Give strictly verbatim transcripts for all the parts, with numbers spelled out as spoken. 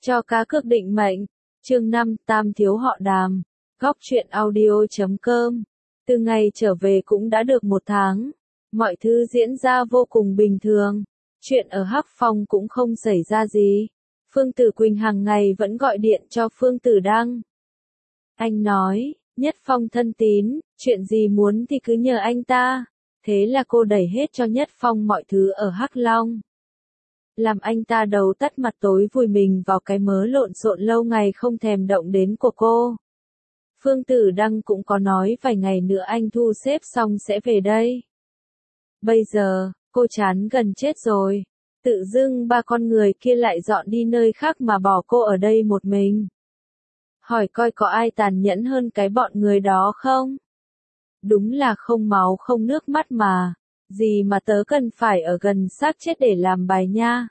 Cho cá cược định mệnh. Chương năm, Tam thiếu họ Đàm. Góc truyện audio chấm com. Từ ngày trở về cũng đã được một tháng. Mọi thứ diễn ra vô cùng bình thường. Chuyện ở Hắc Phong cũng không xảy ra gì. Phương Tử Quỳnh hàng ngày vẫn gọi điện cho Phương Tử Đăng. Anh nói, Nhất Phong thân tín, chuyện gì muốn thì cứ nhờ anh ta. Thế là cô đẩy hết cho Nhất Phong mọi thứ ở Hắc Long. Làm anh ta đầu tắt mặt tối vùi mình vào cái mớ lộn xộn lâu ngày không thèm động đến của cô. Phương Tử Đăng cũng có nói vài ngày nữa anh thu xếp xong sẽ về đây. Bây giờ, cô chán gần chết rồi. Tự dưng ba con người kia lại dọn đi nơi khác mà bỏ cô ở đây một mình. Hỏi coi có ai tàn nhẫn hơn cái bọn người đó không? Đúng là không máu không nước mắt mà. Gì mà tớ cần phải ở gần xác chết để làm bài nha.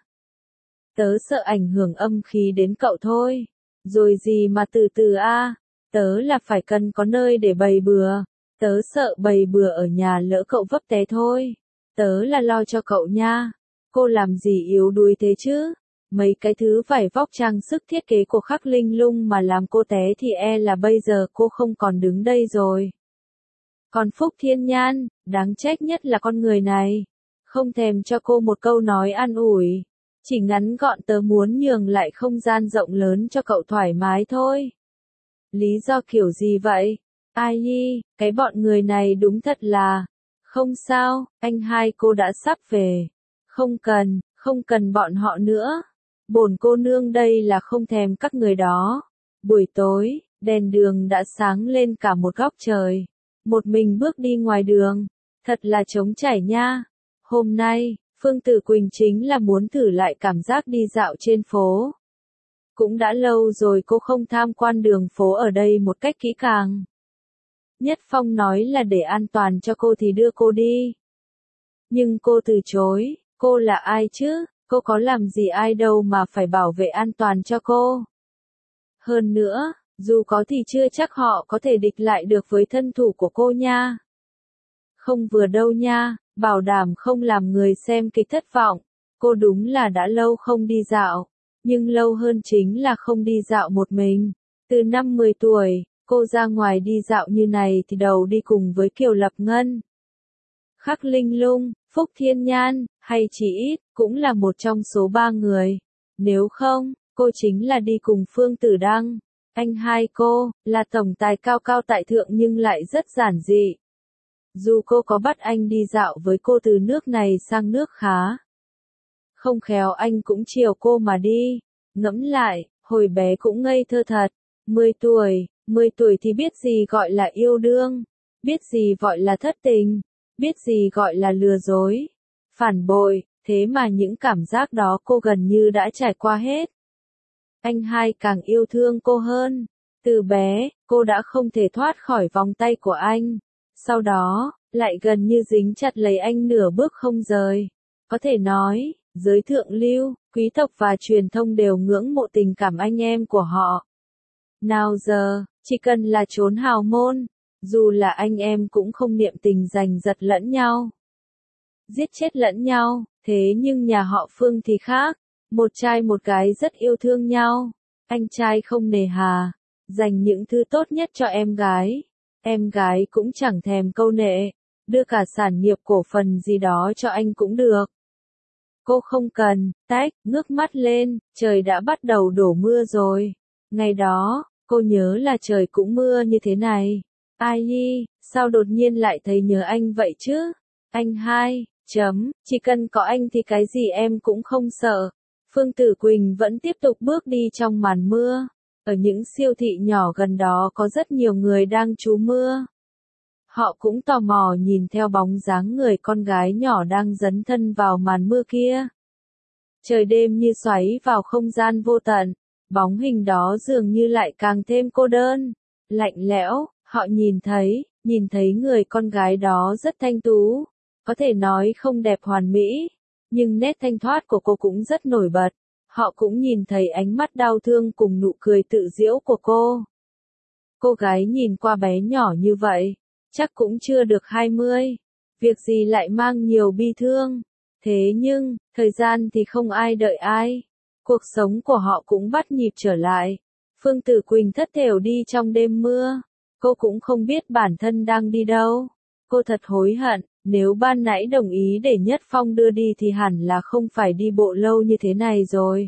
Tớ sợ ảnh hưởng âm khí đến cậu thôi. Rồi gì mà từ từ a, à? Tớ là phải cần có nơi để bày bừa. Tớ sợ bày bừa ở nhà lỡ cậu vấp té thôi. Tớ là lo cho cậu nha. Cô làm gì yếu đuối thế chứ? Mấy cái thứ vải vóc trang sức thiết kế của Khắc Linh Lung mà làm cô té thì e là bây giờ cô không còn đứng đây rồi. Còn Phúc Thiên Nhan, đáng trách nhất là con người này. Không thèm cho cô một câu nói an ủi. Chỉ ngắn gọn tớ muốn nhường lại không gian rộng lớn cho cậu thoải mái thôi. Lý do kiểu gì vậy? Ai nhi, cái bọn người này đúng thật là... Không sao, anh hai cô đã sắp về. Không cần, không cần bọn họ nữa. Bổn cô nương đây là không thèm các người đó. Buổi tối, đèn đường đã sáng lên cả một góc trời. Một mình bước đi ngoài đường, thật là trống trải nha. Hôm nay, Phương Tử Quỳnh chính là muốn thử lại cảm giác đi dạo trên phố. Cũng đã lâu rồi cô không tham quan đường phố ở đây một cách kỹ càng. Nhất Phong nói là để an toàn cho cô thì đưa cô đi. Nhưng cô từ chối, cô là ai chứ, cô có làm gì ai đâu mà phải bảo vệ an toàn cho cô. Hơn nữa, dù có thì chưa chắc họ có thể địch lại được với thân thủ của cô nha. Không vừa đâu nha, bảo đảm không làm người xem kịch thất vọng. Cô đúng là đã lâu không đi dạo, nhưng lâu hơn chính là không đi dạo một mình. Từ năm mười tuổi, cô ra ngoài đi dạo như này thì đầu đi cùng với Kiều Lập Ngân. Khắc Linh Lung, Phúc Thiên Nhan, hay chỉ ít, cũng là một trong số ba người. Nếu không, cô chính là đi cùng Phương Tử Đăng. Anh hai cô, là tổng tài cao cao tại thượng nhưng lại rất giản dị. Dù cô có bắt anh đi dạo với cô từ nước này sang nước khá. Không khéo anh cũng chiều cô mà đi. Ngẫm lại, hồi bé cũng ngây thơ thật. Mười tuổi, mười tuổi thì biết gì gọi là yêu đương. Biết gì gọi là thất tình. Biết gì gọi là lừa dối. Phản bội, thế mà những cảm giác đó cô gần như đã trải qua hết. Anh hai càng yêu thương cô hơn. Từ bé, cô đã không thể thoát khỏi vòng tay của anh. Sau đó, lại gần như dính chặt lấy anh nửa bước không rời. Có thể nói, giới thượng lưu, quý tộc và truyền thông đều ngưỡng mộ tình cảm anh em của họ. Nào giờ, chỉ cần là trốn hào môn, dù là anh em cũng không niệm tình giành giật lẫn nhau. Giết chết lẫn nhau, thế nhưng nhà họ Phương thì khác. Một trai một gái rất yêu thương nhau. Anh trai không nề hà, dành những thứ tốt nhất cho em gái. Em gái cũng chẳng thèm câu nệ, đưa cả sản nghiệp cổ phần gì đó cho anh cũng được. Cô không cần, tách, ngước mắt lên, trời đã bắt đầu đổ mưa rồi. Ngày đó, cô nhớ là trời cũng mưa như thế này. Ai nhi, sao đột nhiên lại thấy nhớ anh vậy chứ? Anh hai, chấm, chỉ cần có anh thì cái gì em cũng không sợ. Phương Tử Quỳnh vẫn tiếp tục bước đi trong màn mưa. Ở những siêu thị nhỏ gần đó có rất nhiều người đang trú mưa. Họ cũng tò mò nhìn theo bóng dáng người con gái nhỏ đang dấn thân vào màn mưa kia. Trời đêm như xoáy vào không gian vô tận. Bóng hình đó dường như lại càng thêm cô đơn. Lạnh lẽo, họ nhìn thấy, nhìn thấy người con gái đó rất thanh tú. Có thể nói không đẹp hoàn mỹ. Nhưng nét thanh thoát của cô cũng rất nổi bật. Họ cũng nhìn thấy ánh mắt đau thương cùng nụ cười tự giễu của cô. Cô gái nhìn qua bé nhỏ như vậy, chắc cũng chưa được hai mươi. Việc gì lại mang nhiều bi thương. Thế nhưng, thời gian thì không ai đợi ai. Cuộc sống của họ cũng bắt nhịp trở lại. Phương Tử Quỳnh thất thểu đi trong đêm mưa. Cô cũng không biết bản thân đang đi đâu. Cô thật hối hận, nếu ban nãy đồng ý để Nhất Phong đưa đi thì hẳn là không phải đi bộ lâu như thế này rồi.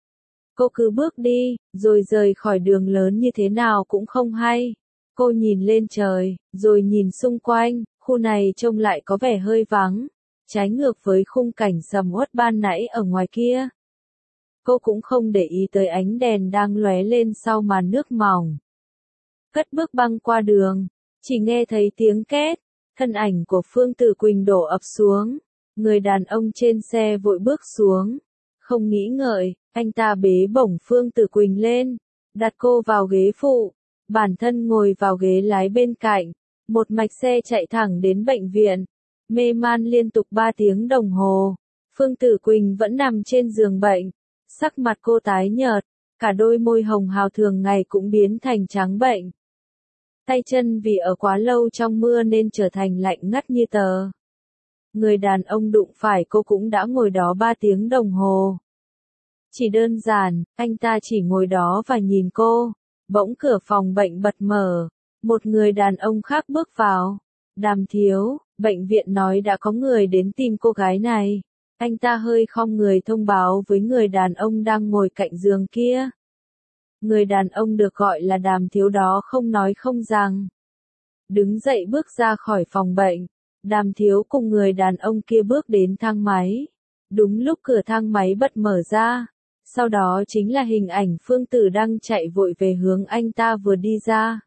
Cô cứ bước đi, rồi rời khỏi đường lớn như thế nào cũng không hay. Cô nhìn lên trời, rồi nhìn xung quanh, khu này trông lại có vẻ hơi vắng, trái ngược với khung cảnh sầm uất ban nãy ở ngoài kia. Cô cũng không để ý tới ánh đèn đang lóe lên sau màn nước mỏng. Cất bước băng qua đường, chỉ nghe thấy tiếng két, thân ảnh của Phương Tử Quỳnh đổ ập xuống. Người đàn ông trên xe vội bước xuống. Không nghĩ ngợi, anh ta bế bổng Phương Tử Quỳnh lên, đặt cô vào ghế phụ, bản thân ngồi vào ghế lái bên cạnh. Một mạch xe chạy thẳng đến bệnh viện, mê man liên tục ba tiếng đồng hồ. Phương Tử Quỳnh vẫn nằm trên giường bệnh, sắc mặt cô tái nhợt, cả đôi môi hồng hào thường ngày cũng biến thành trắng bệnh. Tay chân vì ở quá lâu trong mưa nên trở thành lạnh ngắt như tờ. Người đàn ông đụng phải cô cũng đã ngồi đó ba tiếng đồng hồ. Chỉ đơn giản, anh ta chỉ ngồi đó và nhìn cô. Bỗng cửa phòng bệnh bật mở, một người đàn ông khác bước vào. Đàm Thiếu, bệnh viện nói đã có người đến tìm cô gái này. Anh ta hơi khom người thông báo với người đàn ông đang ngồi cạnh giường kia. Người đàn ông được gọi là Đàm Thiếu đó không nói không rằng. Đứng dậy bước ra khỏi phòng bệnh, Đàm Thiếu cùng người đàn ông kia bước đến thang máy. Đúng lúc cửa thang máy bật mở ra, sau đó chính là hình ảnh Phương Tử đang chạy vội về hướng anh ta vừa đi ra.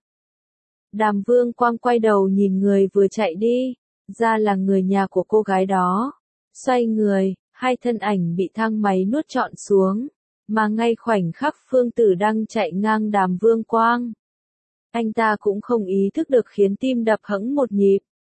Đàm Vương Quang quay đầu nhìn người vừa chạy đi, ra là người nhà của cô gái đó. Xoay người, hai thân ảnh bị thang máy nuốt trọn xuống, mà ngay khoảnh khắc Phương Tử đang chạy ngang Đàm Vương Quang. Anh ta cũng không ý thức được khiến tim đập hẫng một nhịp.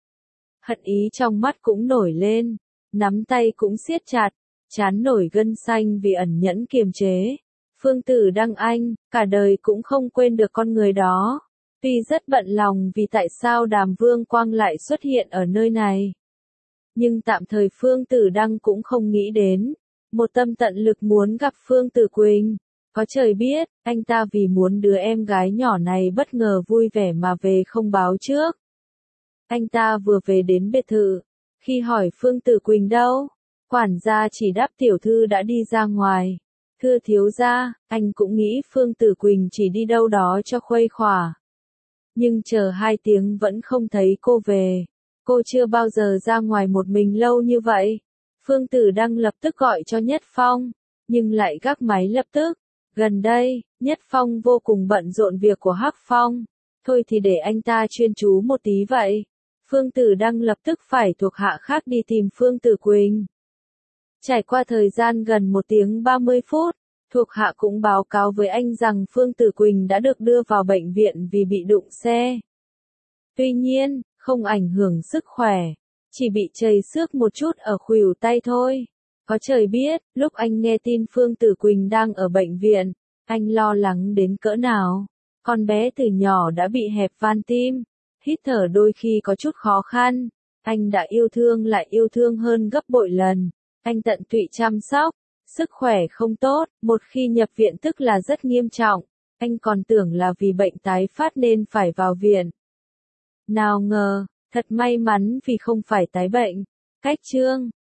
Hận ý trong mắt cũng nổi lên, nắm tay cũng siết chặt, trán nổi gân xanh vì ẩn nhẫn kiềm chế. Phương Tử Đăng Anh, cả đời cũng không quên được con người đó. Tuy rất bận lòng vì tại sao Đàm Vương Quang lại xuất hiện ở nơi này. Nhưng tạm thời Phương Tử Đăng cũng không nghĩ đến. Một tâm tận lực muốn gặp Phương Tử Quỳnh. Có trời biết, anh ta vì muốn đứa em gái nhỏ này bất ngờ vui vẻ mà về không báo trước. Anh ta vừa về đến biệt thự. Khi hỏi Phương Tử Quỳnh đâu, quản gia chỉ đáp tiểu thư đã đi ra ngoài. Thưa thiếu gia, anh cũng nghĩ Phương Tử Quỳnh chỉ đi đâu đó cho khuây khỏa. Nhưng chờ hai tiếng vẫn không thấy cô về. Cô chưa bao giờ ra ngoài một mình lâu như vậy. Phương Tử Đăng lập tức gọi cho Nhất Phong, nhưng lại gác máy lập tức. Gần đây, Nhất Phong vô cùng bận rộn việc của Hắc Phong. Thôi thì để anh ta chuyên chú một tí vậy. Phương Tử Đăng lập tức phải thuộc hạ khác đi tìm Phương Tử Quỳnh. Trải qua thời gian gần một tiếng ba mươi phút, thuộc hạ cũng báo cáo với anh rằng Phương Tử Quỳnh đã được đưa vào bệnh viện vì bị đụng xe. Tuy nhiên, không ảnh hưởng sức khỏe, chỉ bị trầy xước một chút ở khuỷu tay thôi. Có trời biết, lúc anh nghe tin Phương Tử Quỳnh đang ở bệnh viện, anh lo lắng đến cỡ nào. Con bé từ nhỏ đã bị hẹp van tim, hít thở đôi khi có chút khó khăn. Anh đã yêu thương lại yêu thương hơn gấp bội lần. Anh tận tụy chăm sóc, sức khỏe không tốt, một khi nhập viện tức là rất nghiêm trọng. Anh còn tưởng là vì bệnh tái phát nên phải vào viện. Nào ngờ, thật may mắn vì không phải tái bệnh. Cách chương